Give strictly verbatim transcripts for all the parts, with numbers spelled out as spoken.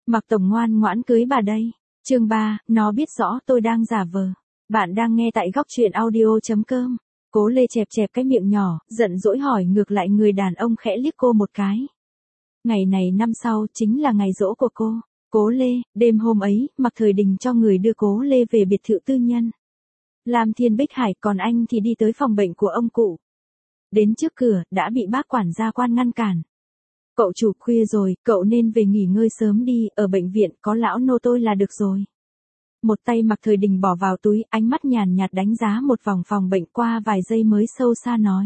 Mạc Tổng ngoan ngoãn cưới bà đây. Chương ba, nó biết rõ tôi đang giả vờ. Bạn đang nghe tại góc truyện audio chấm com. Cố Lê chẹp chẹp cái miệng nhỏ, giận dỗi hỏi ngược lại người đàn ông khẽ liếc cô một cái. Ngày này năm sau chính là ngày giỗ của cô. Cố Lê, đêm hôm ấy, Mạc Thời Đình cho người đưa Cố Lê về biệt thự tư nhân. Lam Thiên Bích Hải còn anh thì đi tới phòng bệnh của ông cụ. Đến trước cửa, đã bị bác quản gia quan ngăn cản. Cậu chủ khuya rồi, cậu nên về nghỉ ngơi sớm đi, ở bệnh viện có lão nô tôi là được rồi. Một tay Mạc Thời Đình bỏ vào túi, ánh mắt nhàn nhạt đánh giá một vòng phòng bệnh qua vài giây mới sâu xa nói.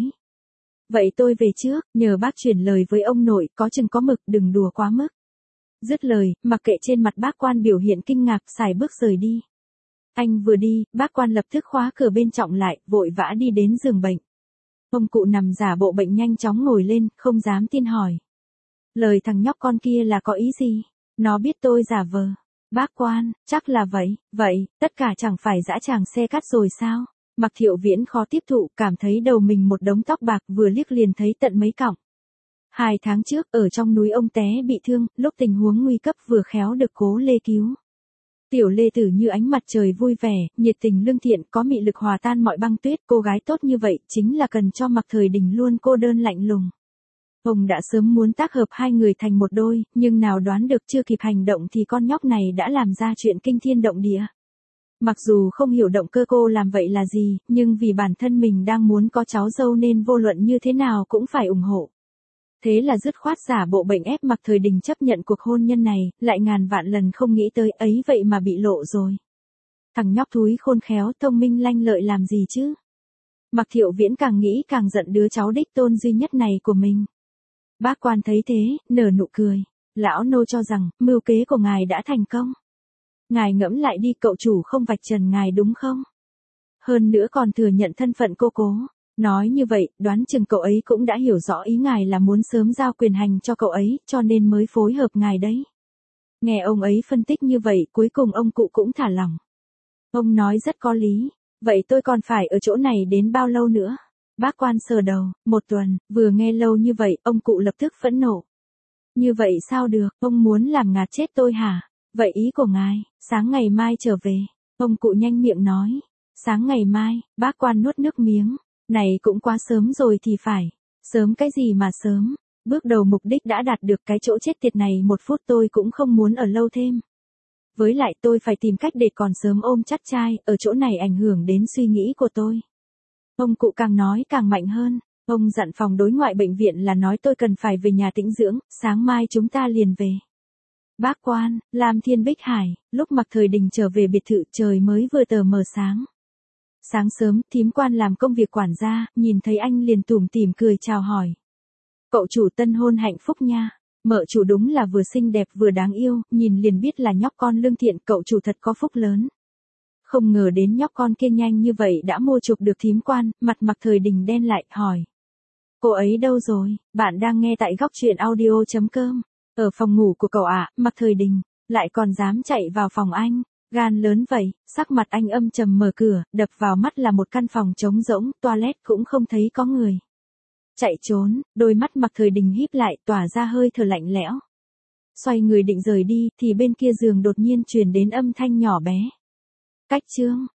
Vậy tôi về trước, nhờ bác chuyển lời với ông nội, có chừng có mực, đừng đùa quá mức. Dứt lời, mặc kệ trên mặt bác quan biểu hiện kinh ngạc, xài bước rời đi. Anh vừa đi, bác quan lập tức khóa cửa bên trọng lại, vội vã đi đến giường bệnh. Ông cụ nằm giả bộ bệnh nhanh chóng ngồi lên, không dám tin hỏi. Lời thằng nhóc con kia là có ý gì? Nó biết tôi giả vờ. Bác quan, chắc là vậy, vậy, tất cả chẳng phải dã tràng xe cắt rồi sao? Mạc Thiệu Viễn khó tiếp thụ, cảm thấy đầu mình một đống tóc bạc, vừa liếc liền thấy tận mấy cọng. Hai tháng trước, ở trong núi ông té bị thương, lúc tình huống nguy cấp vừa khéo được Cố Lê cứu. Tiểu Lê Tử như ánh mặt trời vui vẻ, nhiệt tình lương thiện, có mị lực hòa tan mọi băng tuyết, cô gái tốt như vậy, chính là cần cho Mạc Thời Đình luôn cô đơn lạnh lùng. Ông đã sớm muốn tác hợp hai người thành một đôi, nhưng nào đoán được chưa kịp hành động thì con nhóc này đã làm ra chuyện kinh thiên động địa. Mặc dù không hiểu động cơ cô làm vậy là gì, nhưng vì bản thân mình đang muốn có cháu dâu nên vô luận như thế nào cũng phải ủng hộ. Thế là dứt khoát giả bộ bệnh ép Mạc Thời Đình chấp nhận cuộc hôn nhân này, lại ngàn vạn lần không nghĩ tới ấy vậy mà bị lộ rồi. Thằng nhóc thúi khôn khéo thông minh lanh lợi làm gì chứ? Mạc Thiệu Viễn càng nghĩ càng giận đứa cháu đích tôn duy nhất này của mình. Bác quan thấy thế, nở nụ cười. Lão nô cho rằng, mưu kế của ngài đã thành công. Ngài ngẫm lại đi, cậu chủ không vạch trần ngài đúng không? Hơn nữa còn thừa nhận thân phận cô Cố. Nói như vậy, đoán chừng cậu ấy cũng đã hiểu rõ ý ngài là muốn sớm giao quyền hành cho cậu ấy, cho nên mới phối hợp ngài đấy. Nghe ông ấy phân tích như vậy, cuối cùng ông cụ cũng thả lỏng. Ông nói rất có lý. Vậy tôi còn phải ở chỗ này đến bao lâu nữa? Bác quan sờ đầu, một tuần, vừa nghe lâu như vậy, ông cụ lập tức phẫn nộ. Như vậy sao được, ông muốn làm ngạt chết tôi hả? Vậy ý của ngài, sáng ngày mai trở về. Ông cụ nhanh miệng nói. Sáng ngày mai, bác quan nuốt nước miếng. Này cũng quá sớm rồi thì phải. Sớm cái gì mà sớm. Bước đầu mục đích đã đạt được, cái chỗ chết tiệt này một phút tôi cũng không muốn ở lâu thêm. Với lại tôi phải tìm cách để còn sớm ôm chắc trai, ở chỗ này ảnh hưởng đến suy nghĩ của tôi. Ông cụ càng nói càng mạnh hơn. Ông dặn phòng đối ngoại bệnh viện là nói tôi cần phải về nhà tĩnh dưỡng, sáng mai chúng ta liền về. Bác quan, Lam Thiên Bích Hải, lúc Mạc Thời Đình trở về biệt thự trời mới vừa tờ mờ sáng. Sáng sớm, thím quan làm công việc quản gia, nhìn thấy anh liền tủm tỉm cười chào hỏi. Cậu chủ tân hôn hạnh phúc nha. Mợ chủ đúng là vừa xinh đẹp vừa đáng yêu, nhìn liền biết là nhóc con lương thiện, cậu chủ thật có phúc lớn. Không ngờ đến nhóc con kia nhanh như vậy đã mua chuộc được thím quan, mặt Mạc Thời Đình đen lại, hỏi. Cô ấy đâu rồi? Bạn đang nghe tại góc truyện audio chấm com. Ở phòng ngủ của cậu ạ, à, Mạc Thời Đình, lại còn dám chạy vào phòng anh. Gan lớn vậy, sắc mặt anh âm trầm mở cửa, đập vào mắt là một căn phòng trống rỗng, toilet cũng không thấy có người. Chạy trốn, đôi mắt Mạc Thời Đình híp lại, tỏa ra hơi thở lạnh lẽo. Xoay người định rời đi, thì bên kia giường đột nhiên truyền đến âm thanh nhỏ bé. Cách chương,